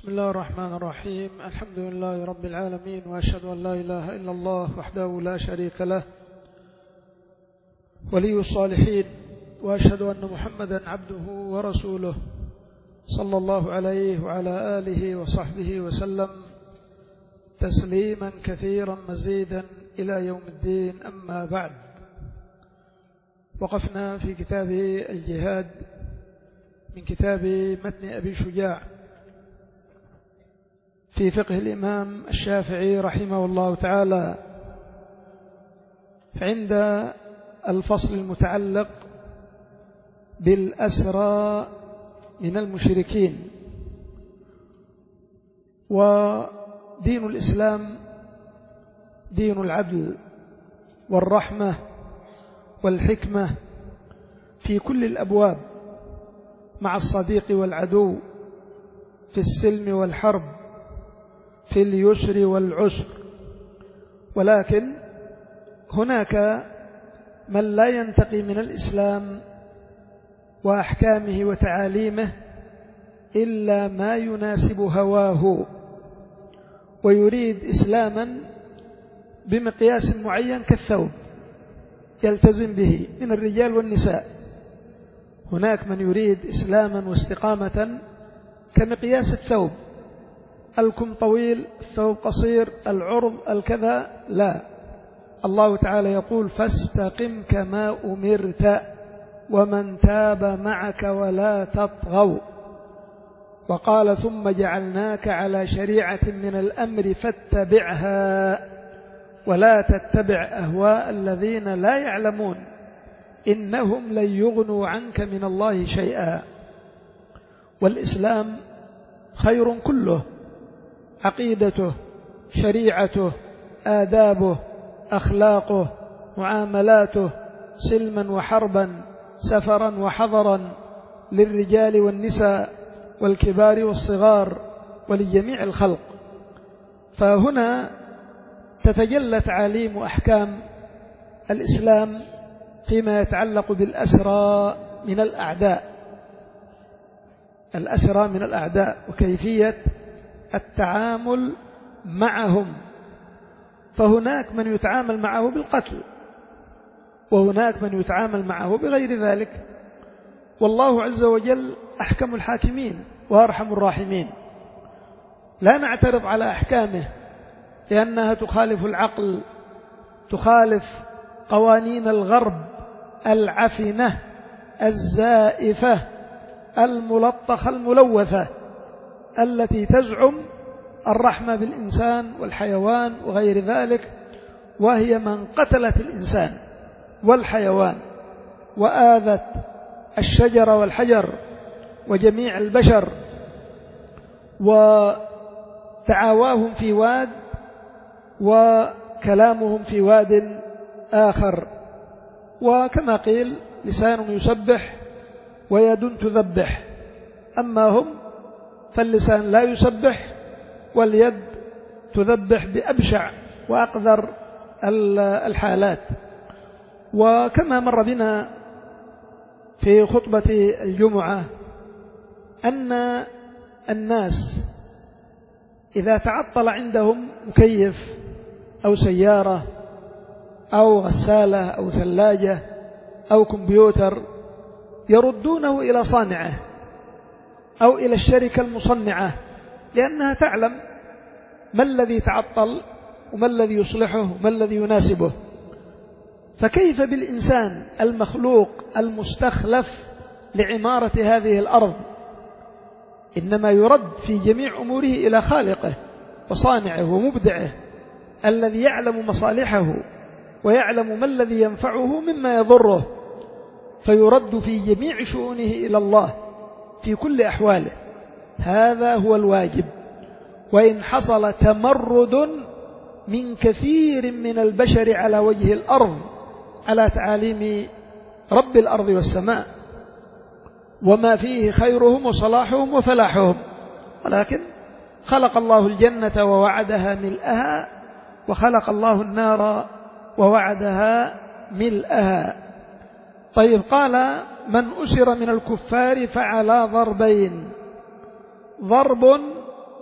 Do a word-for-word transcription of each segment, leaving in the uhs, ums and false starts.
بسم الله الرحمن الرحيم. الحمد لله رب العالمين، وأشهد أن لا إله إلا الله وحده لا شريك له ولي الصالحين، وأشهد أن محمدا عبده ورسوله صلى الله عليه وعلى آله وصحبه وسلم تسليما كثيرا مزيدا إلى يوم الدين. أما بعد، وقفنا في كتاب الجهاد من كتاب متن أبي شجاع في فقه الإمام الشافعي رحمه الله تعالى، عند الفصل المتعلق بالأسرى من المشركين. ودين الإسلام دين العدل والرحمة والحكمة في كل الأبواب، مع الصديق والعدو، في السلم والحرب، في اليسر والعسر. ولكن هناك من لا ينتقي من الإسلام وأحكامه وتعاليمه إلا ما يناسب هواه، ويريد إسلاما بمقياس معين كالثوب يلتزم به من الرجال والنساء. هناك من يريد إسلاما واستقامة كمقياس الثوب، الكم طويل، الثوب قصير، العرض، الكذا. لا، الله تعالى يقول: فاستقم كما أمرت ومن تاب معك ولا تطغوا. وقال: ثم جعلناك على شريعة من الأمر فاتبعها ولا تتبع أهواء الذين لا يعلمون إنهم لن يغنوا عنك من الله شيئا. والإسلام خير كله، عقيدته، شريعته، آدابه، أخلاقه، معاملاته، سلما وحربا، سفرا وحضرا، للرجال والنساء والكبار والصغار ولجميع الخلق. فهنا تتجلى تعاليم وأحكام الإسلام فيما يتعلق بالأسرى من الأعداء، الأسرى من الأعداء وكيفية التعامل معهم. فهناك من يتعامل معه بالقتل، وهناك من يتعامل معه بغير ذلك. والله عز وجل أحكم الحاكمين وأرحم الراحمين. لا نعترض على أحكامه لأنها تخالف العقل، تخالف قوانين الغرب العفنة الزائفة الملطخة الملوثة التي تزعم الرحمة بالإنسان والحيوان وغير ذلك، وهي من قتلت الإنسان والحيوان وآذت الشجر والحجر وجميع البشر، وتعاواهم في واد وكلامهم في واد آخر. وكما قيل: لسان يسبح ويد تذبح. أما هم فاللسان لا يسبح واليد تذبح بأبشع وأقذر الحالات. وكما مر بنا في خطبة الجمعة أن الناس إذا تعطل عندهم مكيف أو سيارة أو غسالة أو ثلاجة أو كمبيوتر يردونه إلى صانعه أو إلى الشركة المصنعة، لأنها تعلم ما الذي تعطل وما الذي يصلحه وما الذي يناسبه. فكيف بالإنسان المخلوق المستخلف لعمارة هذه الأرض؟ إنما يرد في جميع أموره إلى خالقه وصانعه ومبدعه الذي يعلم مصالحه ويعلم ما الذي ينفعه مما يضره، فيرد في جميع شؤونه إلى الله في كل أحواله. هذا هو الواجب. وإن حصل تمرد من كثير من البشر على وجه الأرض على تعاليم رب الأرض والسماء وما فيه خيرهم وصلاحهم وفلاحهم، ولكن خلق الله الجنة ووعدها ملئها، وخلق الله النار ووعدها ملئها. طيب، قال: من أسر من الكفار فعلى ضربين: ضرب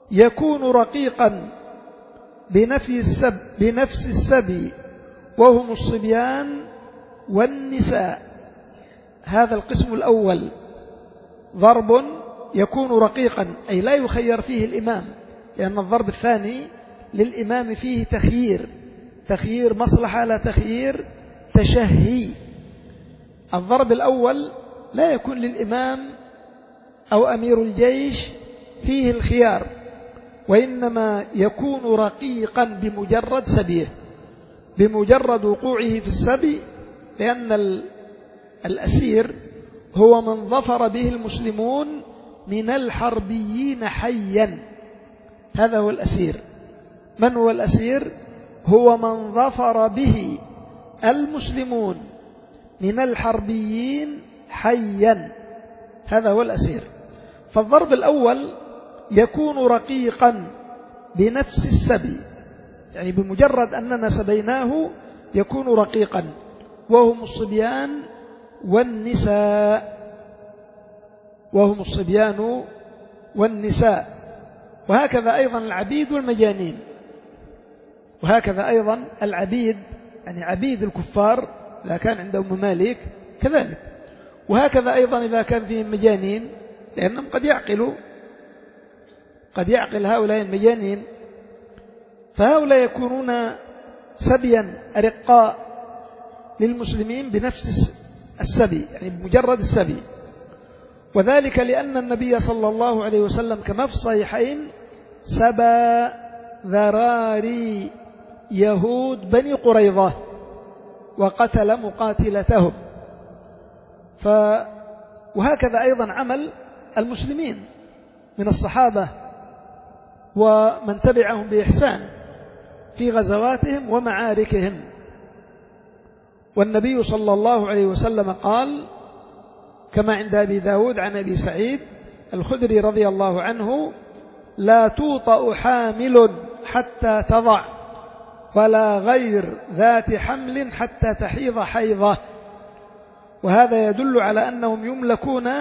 يكون رقيقا بنفي السب بنفس السبي وهم الصبيان والنساء. هذا القسم الأول ضرب يكون رقيقا، أي لا يخير فيه الإمام، لأن الضرب الثاني للإمام فيه تخيير، تخيير مصلحة لا تخيير تشهي. الضرب الأول لا يكون للإمام أو أمير الجيش فيه الخيار، وإنما يكون رقيقا بمجرد سبيه، بمجرد وقوعه في السبي، لأن الأسير هو من ظفر به المسلمون من الحربيين حيا. هذا هو الأسير. من هو الأسير؟ هو من ظفر به المسلمون من الحربيين حيا، هذا هو الأسير. فالضرب الأول يكون رقيقا بنفس السبي، يعني بمجرد أننا سبيناه يكون رقيقا، وهم الصبيان والنساء، وهم الصبيان والنساء. وهكذا أيضا العبيد والمجانين، وهكذا أيضا العبيد، يعني عبيد الكفار إذا كان عندهم مماليك كذلك، وهكذا أيضا إذا كان فيهم مجانين، لأنهم قد يعقلوا، قد يعقل هؤلاء المجانين، فهؤلاء يكونون سبيا أرقاء للمسلمين بنفس السبي، يعني بمجرد السبي. وذلك لأن النبي صلى الله عليه وسلم كما في الصحيحين سبى ذراري يهود بني قريظة وقتل مقاتلتهم. ف وهكذا أيضا عمل المسلمين من الصحابة ومن تبعهم بإحسان في غزواتهم ومعاركهم. والنبي صلى الله عليه وسلم قال كما عند أبي داود عن أبي سعيد الخدري رضي الله عنه: لا توطأ حامل حتى تضع، ولا غير ذات حمل حتى تحيض حيضة. وهذا يدل على أنهم يملكون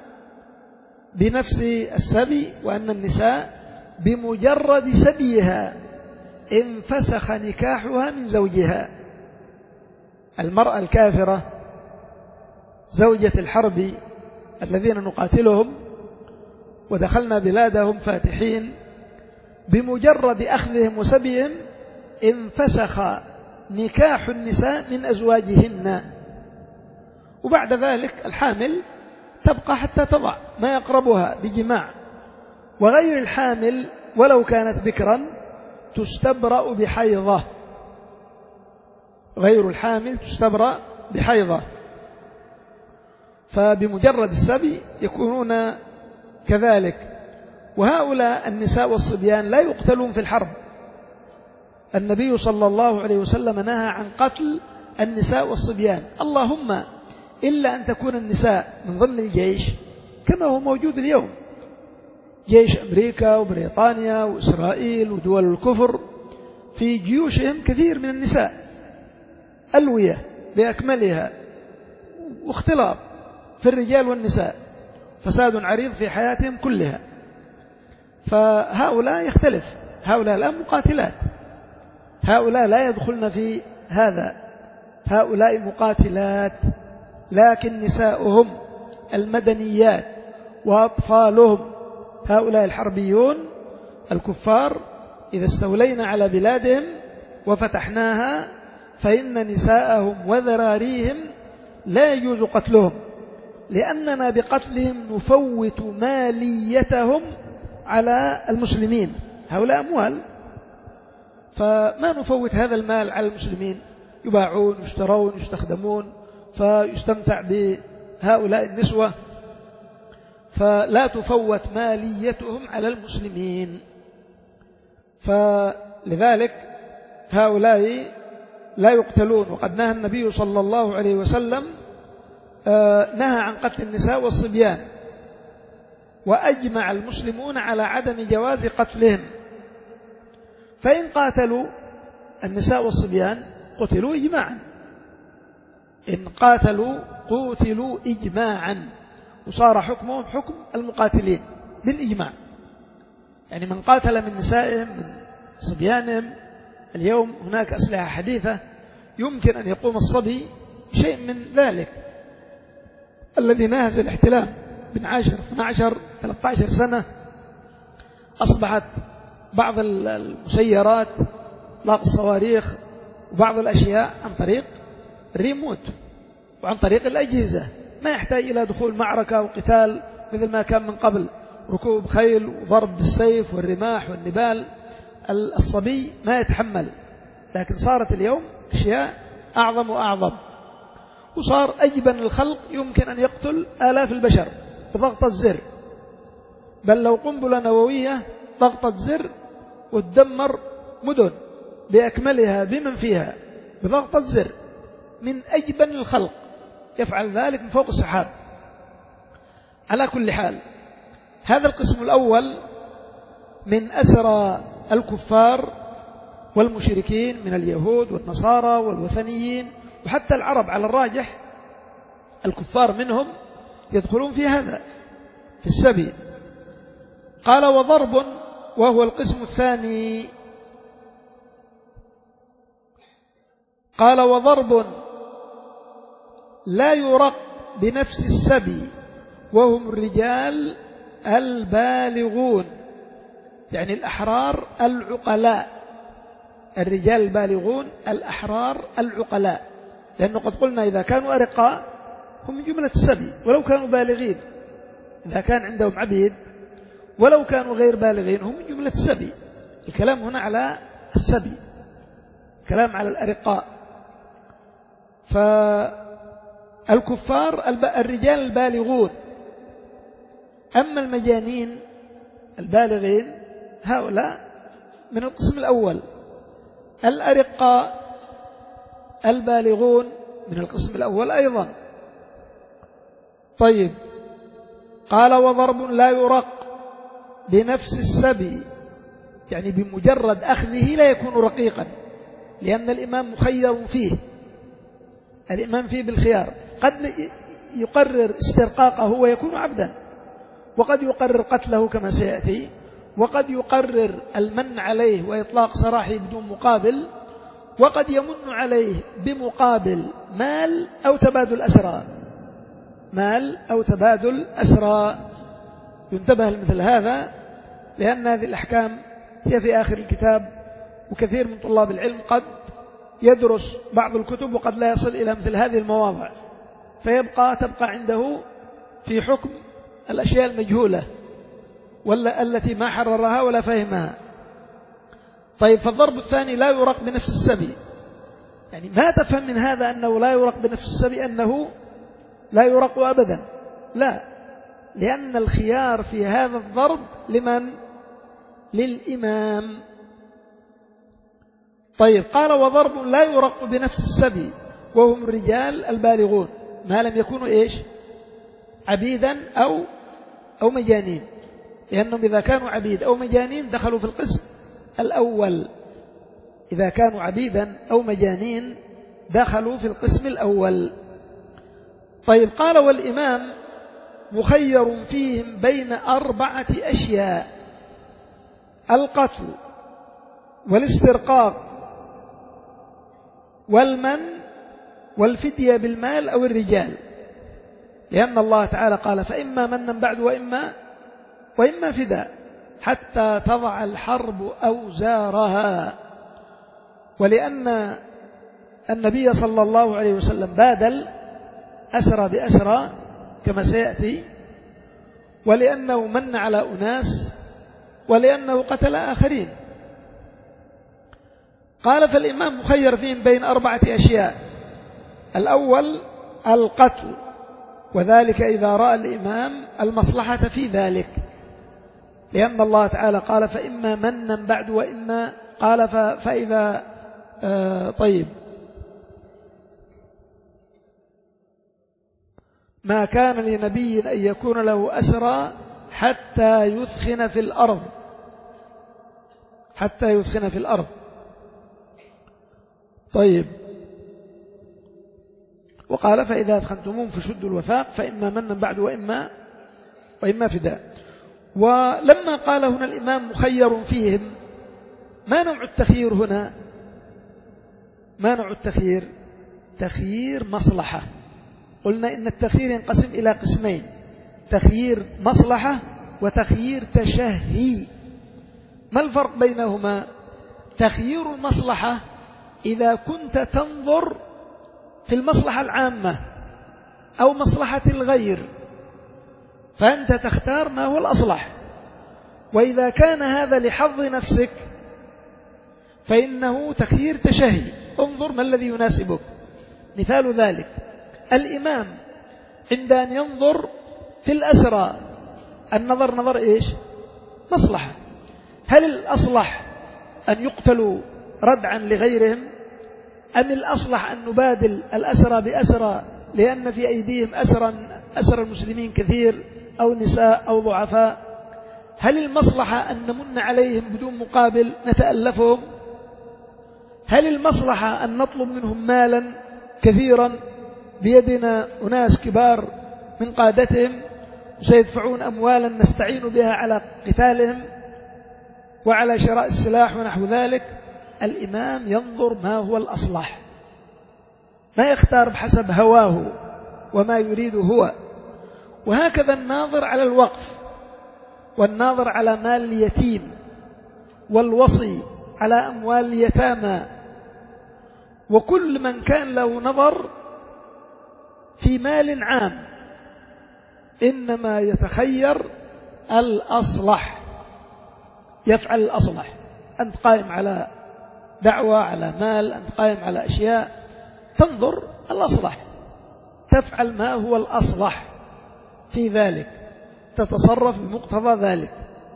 بنفس السبي، وأن النساء بمجرد سبيها انفسخ نكاحها من زوجها. المرأة الكافرة زوجة الحرب الذين نقاتلهم ودخلنا بلادهم فاتحين، بمجرد أخذهم وسبيهم انفسخ نكاح النساء من أزواجهن. وبعد ذلك الحامل تبقى حتى تضع ما يقربها بجماع، وغير الحامل ولو كانت بكرا تستبرأ بحيضة، غير الحامل تستبرأ بحيضة. فبمجرد السبي يكونون كذلك. وهؤلاء النساء والصبيان لا يقتلون في الحرب. النبي صلى الله عليه وسلم نهى عن قتل النساء والصبيان، اللهم إلا أن تكون النساء من ضمن الجيش كما هو موجود اليوم، جيش أمريكا وبريطانيا وإسرائيل ودول الكفر، في جيوشهم كثير من النساء، ألوية بأكملها، واختلاط في الرجال والنساء، فساد عريض في حياتهم كلها. فهؤلاء يختلف، هؤلاء لا مقاتلات، هؤلاء لا يدخلن في هذا، هؤلاء مقاتلات، لكن نساؤهم المدنيات وأطفالهم، هؤلاء الحربيون الكفار إذا استولينا على بلادهم وفتحناها فإن نساءهم وذراريهم لا يجوز قتلهم، لأننا بقتلهم نفوت ماليتهم على المسلمين. هؤلاء أموال، فما نفوت هذا المال على المسلمين، يباعون يشترون يستخدمون، فيستمتع بهؤلاء النسوة، فلا تفوت ماليتهم على المسلمين. فلذلك هؤلاء لا يقتلون. وقد نهى النبي صلى الله عليه وسلم نهى عن قتل النساء والصبيان، وأجمع المسلمون على عدم جواز قتلهم. فإن قاتلوا النساء والصبيان قتلوا إجماعا، إن قاتلوا قتلوا إجماعا، وصار حكمهم حكم المقاتلين بالإجماع. يعني من قاتل من نسائهم من صبيانهم. اليوم هناك أسلحة حديثة يمكن أن يقوم الصبي شيء من ذلك. الذي ناهز الاحتلام من عشر اثني عشر ثلاثة عشر سنة أصبحت بعض المسيرات إطلاق الصواريخ وبعض الأشياء عن طريق الريموت وعن طريق الأجهزة، ما يحتاج إلى دخول معركة وقتال مثل ما كان من قبل، ركوب خيل وضرب بالسيف والرماح والنبال. الصبي ما يتحمل، لكن صارت اليوم أشياء أعظم وأعظم، وصار أجبن الخلق يمكن أن يقتل آلاف البشر بضغطة زر، بل لو قنبلة نووية ضغطة زر وتدمر مدن بأكملها بمن فيها بضغطة زر. من أجبن الخلق يفعل ذلك من فوق السحاب. على كل حال، هذا القسم الأول من أسرى الكفار والمشركين من اليهود والنصارى والوثنيين وحتى العرب على الراجح، الكفار منهم يدخلون في هذا في السبي. قال وضرب، وهو القسم الثاني. قال وضرب لا يرق بنفس السبي وهم الرجال البالغون، يعني الأحرار العقلاء، الرجال البالغون الأحرار العقلاء، لأنه قد قلنا إذا كانوا أرقاء هم من جملة السبي ولو كانوا بالغين، إذا كان عندهم عبيد ولو كانوا غير بالغين هم من جملة السبي. الكلام هنا على السبي، كلام على الأرقاء. فالكفار الرجال البالغون، أما المجانين البالغين هؤلاء من القسم الأول. الأرقاء البالغون من القسم الأول أيضا. طيب، قال وضرب لا يرق بنفس السبي، يعني بمجرد أخذه لا يكون رقيقا، لأن الإمام مخير فيه، الإمام فيه بالخيار، قد يقرر استرقاقه ويكون عبدا، وقد يقرر قتله كما سيأتي، وقد يقرر المن عليه وإطلاق سراحه بدون مقابل، وقد يمن عليه بمقابل مال أو تبادل أسرى، مال أو تبادل أسرى. ينتبه لمثل هذا، لأن هذه الأحكام هي في آخر الكتاب، وكثير من طلاب العلم قد يدرس بعض الكتب وقد لا يصل إلى مثل هذه المواضع، فيبقى تبقى عنده في حكم الأشياء المجهولة ولا التي ما حررها ولا فهمها. طيب، فالضرب الثاني لا يرق بنفس السبي، يعني ما تفهم من هذا أنه لا يرق بنفس السبي أنه لا يرق أبدا، لا، لأن الخيار في هذا الضرب لمن؟ للإمام. طيب، قال وضرب لا يرق بنفس السبي وهم الرجال البالغون ما لم يكونوا إيش؟ عبيدا أو أو مجانين، لأنهم إذا كانوا عبيد أو مجانين دخلوا في القسم الأول، إذا كانوا عبيدا أو مجانين دخلوا في القسم الأول. طيب، قال والإمام مخير فيهم بين أربعة أشياء: القتل والاسترقاق والمن والفدية بالمال أو الرجال، لأن الله تعالى قال فإما منا بعد وإما وإما فداء حتى تضع الحرب أوزارها، ولأن النبي صلى الله عليه وسلم بادل أسرى بأسرى كما سيأتي، ولأنه من على أناس، ولأنه قتل آخرين. قال فالإمام مخير فيهم بين أربعة أشياء: الأول القتل، وذلك إذا رأى الإمام المصلحة في ذلك، لأن الله تعالى قال فإما منا بعد وإما، قال فإذا آه طيب ما كان لنبي أن يكون له أسرى حتى يثخن في الأرض، حتى يثخن في الأرض. طيب، وقال فإذا أثخنتموهم فشدوا الوثاق فإما منا بعد وإما وإما فداء. ولما قال هنا الإمام مخير فيهم، ما نوع التخيير هنا؟ ما نوع التخيير؟ تخيير مصلحة. قلنا إن التخيير ينقسم إلى قسمين: تخيير مصلحة وتخيير تشهي. ما الفرق بينهما؟ تخيير المصلحة إذا كنت تنظر في المصلحة العامة أو مصلحة الغير فأنت تختار ما هو الأصلح، وإذا كان هذا لحظ نفسك فإنه تخيير تشهي، انظر ما الذي يناسبك. مثال ذلك الإمام عند أن ينظر في الأسرى، النظر نظر إيش؟ مصلحة. هل الأصلح أن يقتلوا ردعا لغيرهم، أم الأصلح أن نبادل الأسرى بأسرى لأن في أيديهم أسرى أسرى المسلمين كثير أو نساء أو ضعفاء؟ هل المصلحة أن نمن عليهم بدون مقابل نتألفهم؟ هل المصلحة أن نطلب منهم مالا كثيرا بيدنا أناس كبار من قادتهم سيدفعون أموالا نستعين بها على قتالهم وعلى شراء السلاح ونحو ذلك؟ الإمام ينظر ما هو الأصلح، ما يختار بحسب هواه وما يريد هو. وهكذا الناظر على الوقف، والناظر على مال اليتيم، والوصي على أموال اليتامى، وكل من كان له نظر في مال عام إنما يتخير الأصلح، يفعل الأصلح. أنت قائم على دعوة، على مال، أنت قائم على أشياء، تنظر الأصلح، تفعل ما هو الأصلح في ذلك، تتصرف بمقتضى ذلك.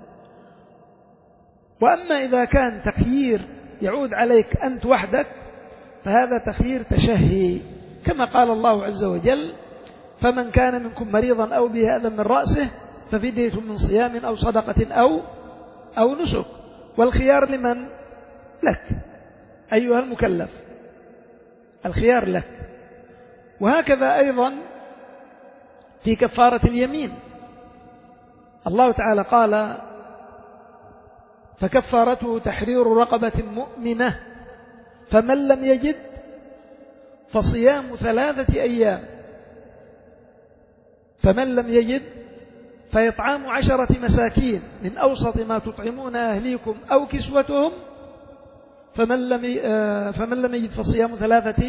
وأما إذا كان تخيير يعود عليك أنت وحدك فهذا تخيير تشهي، كما قال الله عز وجل: فمن كان منكم مريضا أو به أذى من رأسه ففدية من صيام أو صدقة أو أو نسك. والخيار لمن؟ لك أيها المكلف، الخيار لك. وهكذا أيضا في كفارة اليمين، الله تعالى قال: فكفارته تحرير رقبة مؤمنة فمن لم يجد فصيام ثلاثة أيام فمن لم يجد فيطعام عشرة مساكين من أوسط ما تطعمون أهليكم أو كسوتهم فمن لم فمن لم يجد فصيام ثلاثة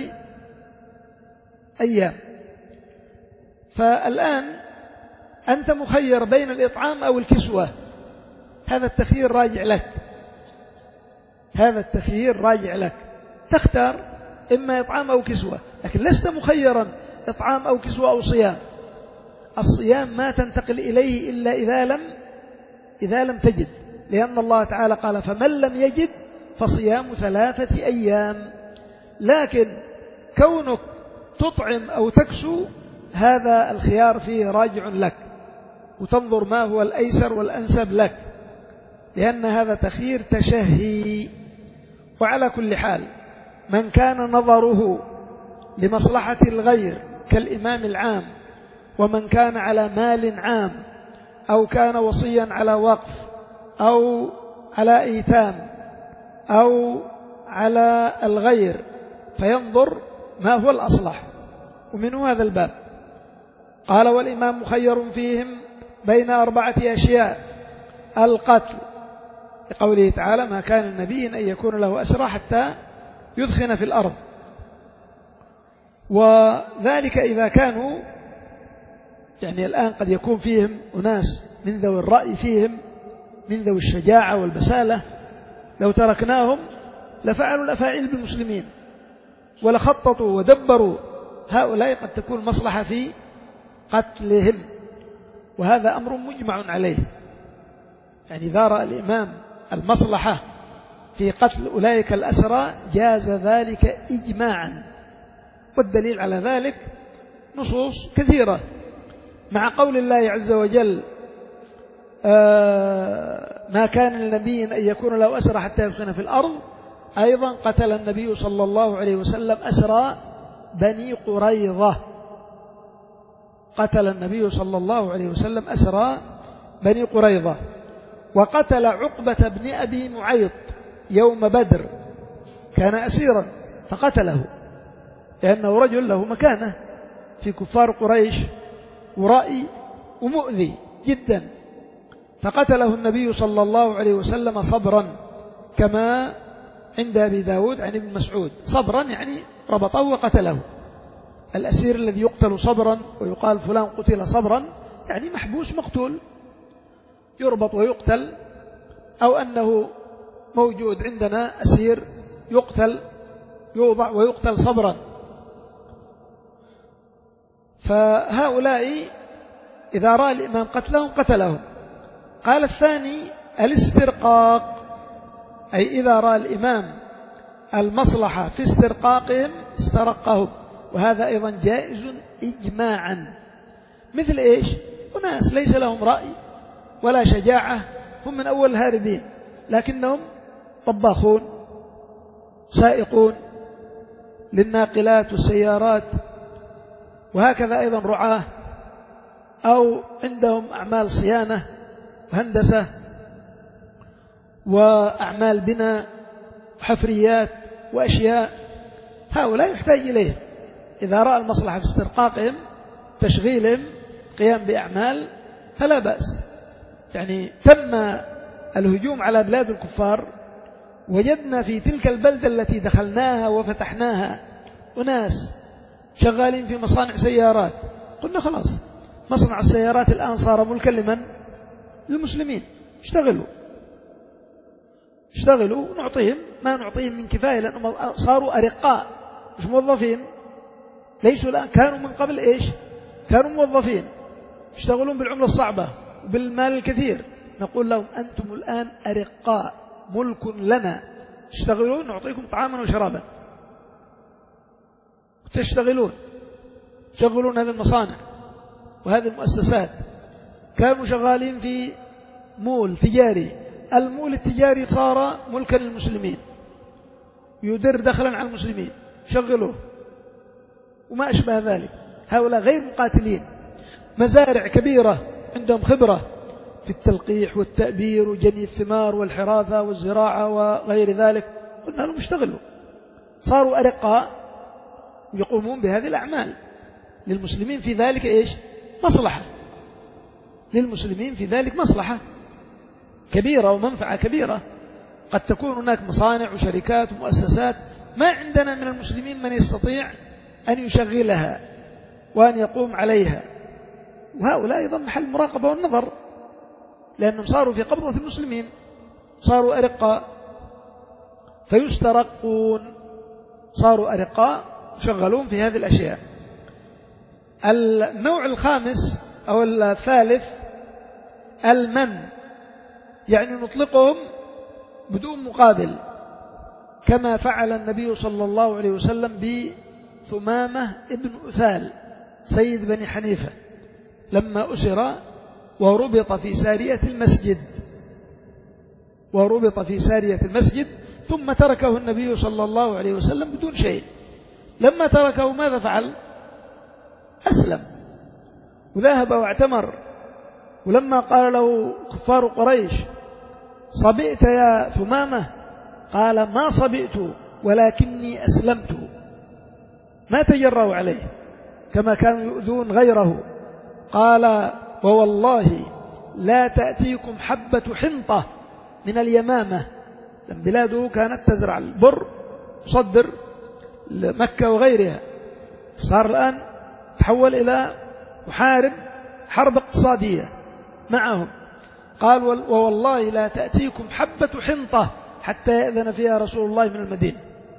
أيام. فالآن أنت مخير بين الإطعام أو الكسوة، هذا التخيير راجع لك، هذا التخيير راجع لك، تختار إما إطعام أو كسوة، لكن لست مخيرا إطعام أو كسوة أو صيام. الصيام ما تنتقل إليه إلا إذا لم إذا لم تجد، لأن الله تعالى قال: فمن لم يجد فصيام ثلاثة أيام. لكن كونك تطعم أو تكسو هذا الخيار فيه راجع لك، وتنظر ما هو الأيسر والأنسب لك، لأن هذا تخيير تشهي. وعلى كل حال من كان نظره لمصلحة الغير كالإمام العام، ومن كان على مال عام، أو كان وصيا على وقف أو على إيتام أو على الغير، فينظر ما هو الأصلح. ومن هذا الباب قال: والإمام مخير فيهم بين أربعة أشياء: القتل، لقوله تعالى: ما كان النبي أن يكون له أسرى حتى يدخن في الأرض. وذلك إذا كانوا، يعني الآن قد يكون فيهم أناس من ذوي الرأي فيهم، من ذوي الشجاعة والبسالة، لو تركناهم لفعلوا الأفاعيل بالمسلمين ولخططوا ودبروا، هؤلاء قد تكون مصلحة في قتلهم، وهذا أمر مجمع عليه. يعني إذا رأى الإمام المصلحة في قتل أولئك الأسرى جاز ذلك إجماعا، والدليل على ذلك نصوص كثيرة، مع قول الله عز وجل: آه ما كان للنبي أن يكون له أسرى حتى يدخن في الأرض. أيضا قتل النبي صلى الله عليه وسلم أسرى بني قريظة، قتل النبي صلى الله عليه وسلم أسرى بني قريظة، وقتل عقبة بن أبي معيط يوم بدر، كان أسيرا فقتله لأنه رجل له مكانة في كفار قريش ورائي ومؤذي جدا، فقتله النبي صلى الله عليه وسلم صبرا كما عند أبي داود عن ابن مسعود. صبرا يعني ربطه وقتله. الأسير الذي يقتل صبرا ويقال فلان قتل صبرا يعني محبوس مقتول يربط ويقتل، أو أنه موجود عندنا أسير يقتل يوضع ويقتل صبرا. فهؤلاء إذا رأى الإمام قتلهم قتلهم. قال الثاني الاسترقاق، أي إذا رأى الإمام المصلحة في استرقاقهم استرقهم، وهذا أيضا جائز إجماعا. مثل إيش؟ أناس ليس لهم رأي ولا شجاعة، هم من أول الهاربين لكنهم طباخون سائقون للناقلات والسيارات، وهكذا أيضا رعاة أو عندهم أعمال صيانة وهندسة وأعمال بناء وحفريات وأشياء، هؤلاء يحتاج إليهم. إذا رأى المصلحة في استرقاقهم تشغيلهم قيام بأعمال فلا بأس. يعني تم الهجوم على بلاد الكفار، وجدنا في تلك البلدة التي دخلناها وفتحناها أناس شغالين في مصانع سيارات، قلنا خلاص مصنع السيارات الآن صار ملكا لمن؟ للمسلمين، اشتغلوا اشتغلوا نعطيهم ما نعطيهم من كفاية، لأنهم صاروا أرقاء مش موظفين. ليسوا الآن، كانوا من قبل إيش؟ كانوا موظفين يشتغلون بالعملة الصعبة وبالمال الكثير. نقول لهم أنتم الآن أرقاء ملك لنا، تشتغلون نعطيكم طعاما وشرابا، تشتغلون تشغلون هذه المصانع وهذه المؤسسات. كانوا شغالين في مول تجاري، المول التجاري صار ملكا للمسلمين يدر دخلا على المسلمين، شغلوه وما أشبه ذلك. هؤلاء غير مقاتلين. مزارع كبيرة عندهم خبرة في التلقيح والتأبير وجني الثمار والحراثة والزراعة وغير ذلك، قلنا لهم اشتغلوا، صاروا أرقاء يقومون بهذه الأعمال. للمسلمين في ذلك إيش؟ مصلحة، للمسلمين في ذلك مصلحة كبيرة ومنفعة كبيرة. قد تكون هناك مصانع وشركات ومؤسسات ما عندنا من المسلمين من يستطيع أن يشغلها وأن يقوم عليها، وهؤلاء أيضا محل مراقبة والنظر، لأنهم صاروا في قبضة المسلمين، صاروا أرقاء فيسترقون، صاروا أرقاء يشغلون في هذه الأشياء. النوع الخامس أو الثالث المن، يعني نطلقهم بدون مقابل، كما فعل النبي صلى الله عليه وسلم بثمامة ابن أثال سيد بني حنيفة لما أسر وربط في سارية المسجد وربط في سارية المسجد ثم تركه النبي صلى الله عليه وسلم بدون شيء. لما تركه ماذا فعل؟ أسلم وذهب واعتمر. ولما قال له كفار قريش صبئت يا ثمامة، قال ما صبئت ولكني أسلمت، ما تجروا عليه كما كانوا يؤذون غيره. قال ووالله لا تأتيكم حبة حنطة من اليمامة، لأن بلاده كانت تزرع البر تصدر لمكة وغيرها، فصار الآن تحول إلى محارب حرب اقتصادية معهم. قال ووالله لا تأتيكم حبة حنطة حتى يأذن فيها رسول الله من المدينة.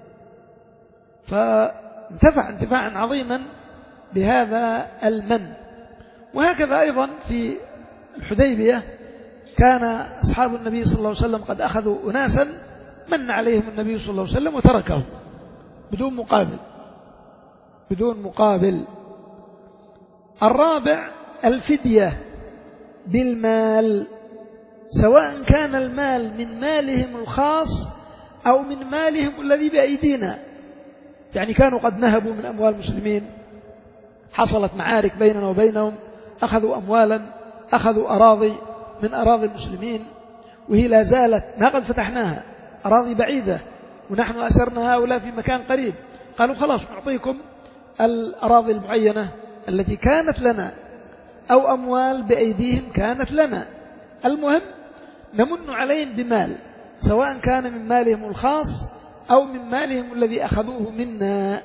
فانتفع انتفاعا عظيما بهذا المن. وهكذا أيضا في الحديبية كان أصحاب النبي صلى الله عليه وسلم قد أخذوا أناسا من عليهم النبي صلى الله عليه وسلم وتركهم بدون مقابل بدون مقابل. الرابع الفدية بالمال، سواء كان المال من مالهم الخاص أو من مالهم الذي بأيدينا. يعني كانوا قد نهبوا من أموال المسلمين، حصلت معارك بيننا وبينهم، أخذوا أموالا، أخذوا أراضي، من أراضي المسلمين وهي لا زالت ما قد فتحناها، أراضي بعيدة ونحن أسرنا هؤلاء في مكان قريب، قالوا خلاص نعطيكم الأراضي المعينة التي كانت لنا أو أموال بأيديهم كانت لنا، المهم نمن عليهم بمال سواء كان من مالهم الخاص أو من مالهم الذي أخذوه منا.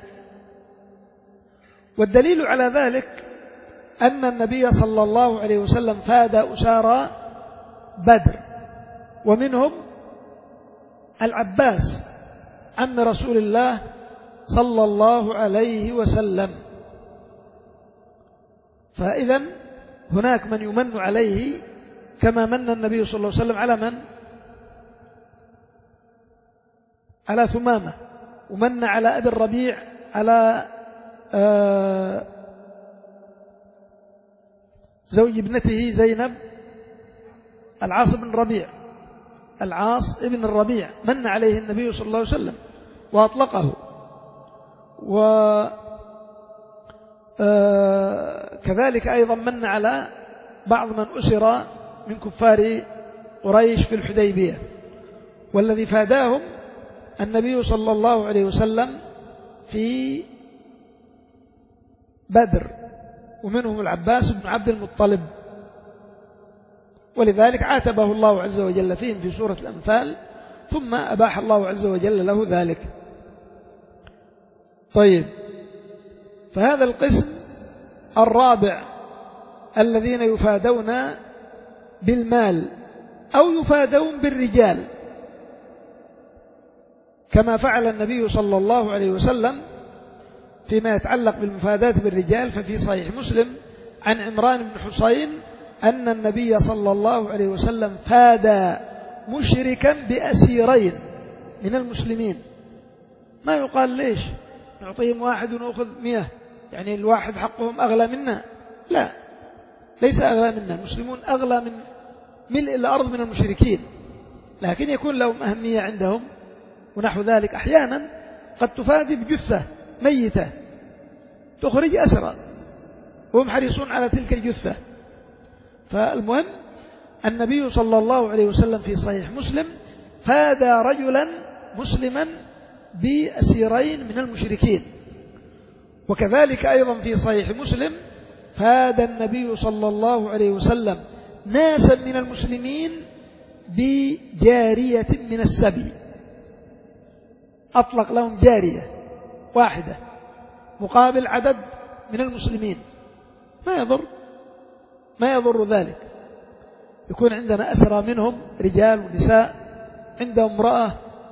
والدليل على ذلك أن النبي صلى الله عليه وسلم فاد أسارى بدر، ومنهم العباس عم رسول الله صلى الله عليه وسلم. فإذا هناك من يمن عليه كما من النبي صلى الله عليه وسلم على من؟ على ثمامة، ومن على أبي الربيع على زوج ابنته زينب العاص بن الربيع، العاص ابن الربيع من عليه النبي صلى الله عليه وسلم وأطلقه. وكذلك أيضا من على بعض من أسر من كفار قريش في الحديبية، والذي فاداهم النبي صلى الله عليه وسلم في بدر، ومنهم العباس بن عبد المطلب، ولذلك عاتبه الله عز وجل فيهم في سورة الأنفال، ثم أباح الله عز وجل له ذلك. طيب، فهذا القسم الرابع الذين يفادون بالمال أو يفادون بالرجال، كما فعل النبي صلى الله عليه وسلم فيما يتعلق بالمفادات بالرجال. ففي صحيح مسلم عن عمران بن حصين أن النبي صلى الله عليه وسلم فاد مشركا بأسيرين من المسلمين. ما يقال ليش نعطيهم واحد ونأخذ مئة، يعني الواحد حقهم أغلى منا، لا، ليس أغلى منا، المسلمون أغلى من ملء الأرض من المشركين، لكن يكون لهم أهمية عندهم، ونحو ذلك أحيانا قد تفادي بجثة ميتة تخرج أسرى وهم حريصون على تلك الجثة. فالمهم النبي صلى الله عليه وسلم في صحيح مسلم فاد رجلا مسلما بأسيرين من المشركين. وكذلك أيضا في صحيح مسلم فاد النبي صلى الله عليه وسلم ناسا من المسلمين بجارية من السبي، أطلق لهم جارية واحدة مقابل عدد من المسلمين، ما يضر ما يضر ذلك. يكون عندنا أسرى منهم رجال ونساء، عندهم امرأة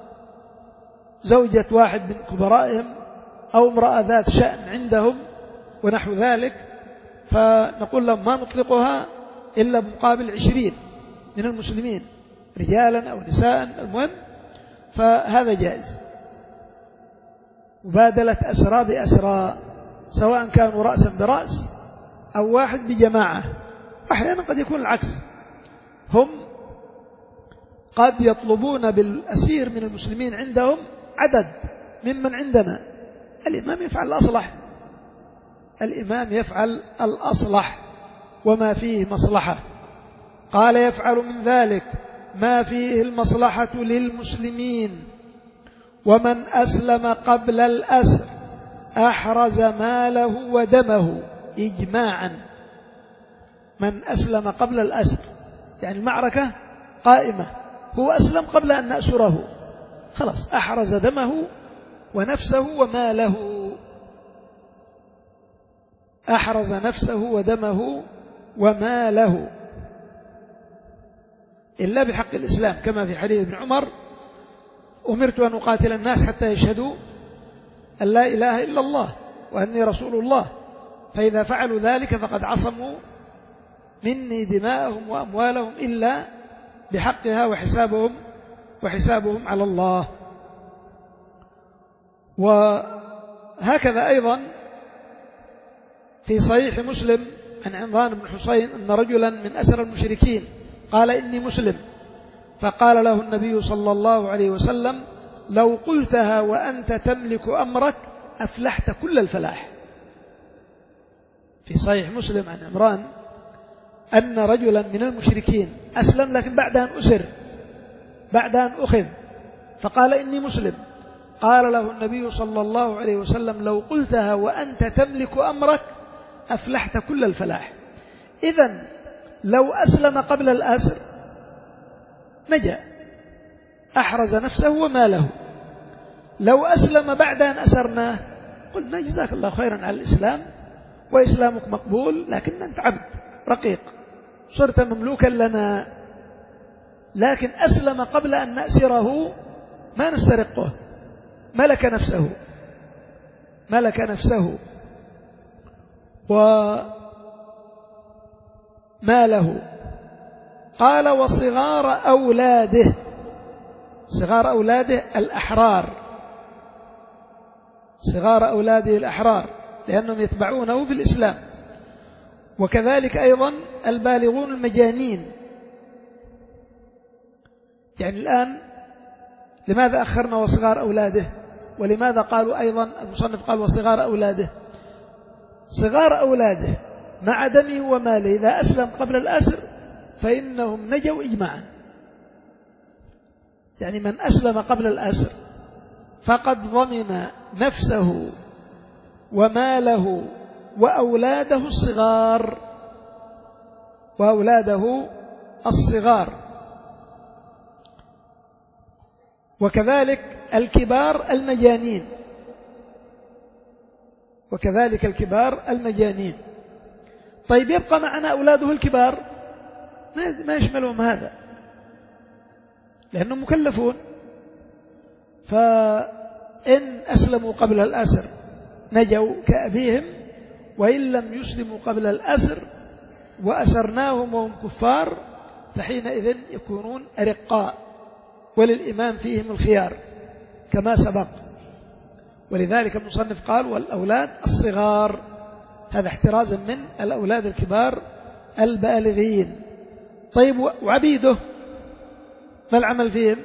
زوجة واحد من كبرائهم أو امرأة ذات شأن عندهم ونحو ذلك، فنقول لهم ما نطلقها إلا بمقابل عشرين من المسلمين رجالا أو نساء، المهم فهذا جائز. مبادلة أسرى بأسرى سواء كانوا رأسا برأس أو واحد بجماعة، أحيانا قد يكون العكس، هم قد يطلبون بالأسير من المسلمين عندهم عدد ممن عندنا، الإمام يفعل الأصلح، الإمام يفعل الأصلح وما فيه مصلحة. قال يفعل من ذلك ما فيه المصلحة للمسلمين، ومن أسلم قبل الأسر أحرز ماله ودمه إجماعا. من أسلم قبل الأسر يعني المعركة قائمة، هو أسلم قبل أن نأسره، خلاص أحرز دمه ونفسه وماله، أحرز نفسه ودمه وماله، إلا بحق الإسلام، كما في حديث ابن عمر أمرت أن أقاتل الناس حتى يشهدوا أن لا إله إلا الله وأني رسول الله، فإذا فعلوا ذلك فقد عصموا مني دماءهم وأموالهم إلا بحقها وحسابهم وحسابهم على الله. وهكذا أيضا في صحيح مسلم عن عمران بن حصين أن رجلا من أسر المشركين قال إني مسلم، فقال له النبي صلى الله عليه وسلم لو قلتها وأنت تملك أمرك أفلحت كل الفلاح. في صحيح مسلم عن عمران أن رجلا من المشركين أسلم لكن بعد أن أسر بعد أن أخذ فقال إني مسلم، قال له النبي صلى الله عليه وسلم لو قلتها وأنت تملك أمرك أفلحت كل الفلاح. إذن لو أسلم قبل الأسر نجا، أحرز نفسه وماله. لو أسلم بعد أن أسرناه قلنا جزاك الله خيرا على الإسلام وإسلامك مقبول، لكن أنت عبد رقيق صرت مملوكا لنا، لكن أسلم قبل أن نأسره ما نسترقه، ملك نفسه ملك نفسه وماله. قال وصغار أولاده، صغار أولاده الأحرار، صغار أولاده الأحرار لأنهم يتبعونه في الإسلام، وكذلك أيضا البالغون المجانين. يعني الآن لماذا أخرنا وصغار أولاده؟ ولماذا قالوا أيضا المصنف قال وصغار أولاده؟ صغار أولاده مع دمه وماله إذا أسلم قبل الأسر فإنهم نجوا إجماعا. يعني من أسلم قبل الأسر فقد ضمن نفسه وماله وأولاده الصغار وأولاده الصغار وكذلك الكبار المجانين وكذلك الكبار المجانين. طيب يبقى معنا أولاده الكبار ما يشملهم هذا لأنهم مكلفون، فإن أسلموا قبل الأسر نجوا كأبيهم، وإن لم يسلموا قبل الأسر وأسرناهم وهم كفار فحينئذ يكونون أرقاء وللإمام فيهم الخيار كما سبق. ولذلك المصنف قال والأولاد الصغار، هذا احترازا من الأولاد الكبار البالغين. طيب وعبيده ما العمل فيهم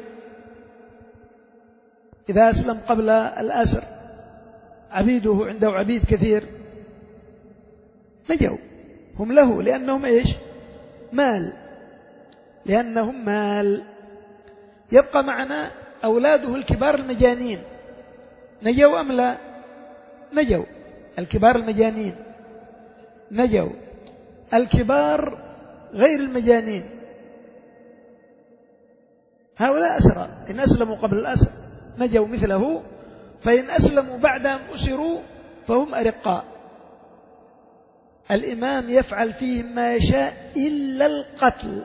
إذا أسلم قبل الأسر؟ عبيده عنده عبيد كثير نجوا، هم له لأنهم إيش؟ مال، لأنهم مال. يبقى معنا أولاده الكبار المجانين، نجوا أم لا؟ نجوا. الكبار المجانين نجوا. الكبار غير المجانين هؤلاء أسرى، إن أسلموا قبل الأسر نجوا مثله، فإن أسلموا بعد أن أسروا فهم أرقاء. الإمام يفعل فيهم ما يشاء إلا القتل،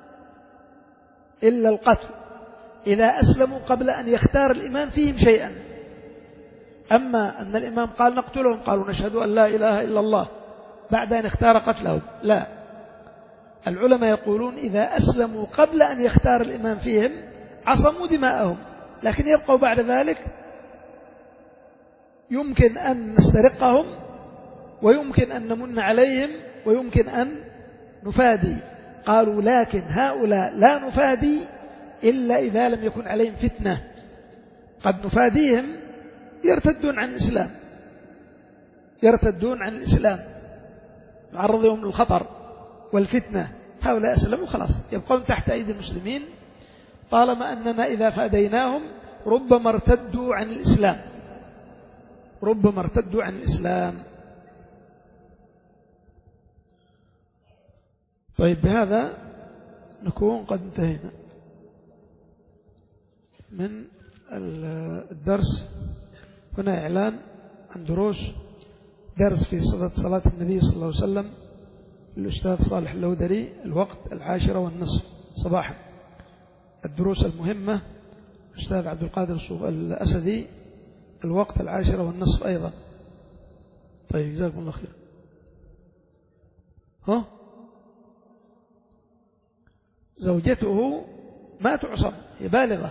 إلا القتل إذا أسلموا قبل أن يختار الإمام فيهم شيئا. أما أن الإمام قال نقتلهم، قالوا نشهد أن لا إله إلا الله بعد أن اختار قتلهم، لا. العلماء يقولون إذا أسلموا قبل أن يختار الإمام فيهم عصموا دماءهم، لكن يبقوا بعد ذلك يمكن أن نسترقهم ويمكن أن نمن عليهم ويمكن أن نفادي. قالوا لكن هؤلاء لا نفادي إلا إذا لم يكن عليهم فتنة، قد نفاديهم يرتدون عن الإسلام يرتدون عن الإسلام نعرضهم للخطر والفتنة. هؤلاء أسلموا خلاص يبقون تحت أيدي المسلمين، طالما أننا إذا فاديناهم ربما ارتدوا عن الإسلام ربما ارتدوا عن الإسلام. طيب بهذا نكون قد انتهينا من الدرس. هنا إعلان عن دروس درس في صفة صلاة النبي صلى الله عليه وسلم للأستاذ صالح اللودري، الوقت العاشرة والنصف صباحا. الدروس المهمة الأستاذ عبد القادر الأسدي، الوقت العاشرة والنصف أيضا. طيب جزاكم الله خير. ها زوجته ما تعصم، هي بالغة.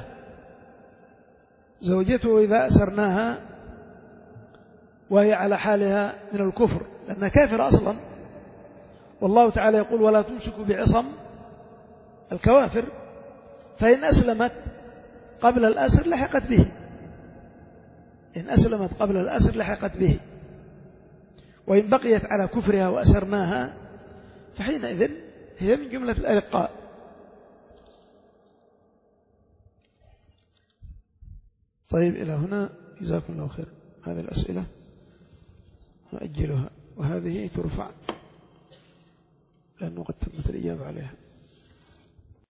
زوجته إذا أسرناها وهي على حالها من الكفر لأنها كافرة أصلا، والله تعالى يقول ولا تمسكوا بعصم الكوافر، فإن أسلمت قبل الأسر لحقت به إن أسلمت قبل الأسر لحقت به، وإن بقيت على كفرها وأسرناها فحينئذ هي من جملة الأرقاء. طيب إلى هنا جزاكم الله خير. هذه الأسئلة نؤجلها، وهذه ترفع لأنه قد تمت الإجابة عليها.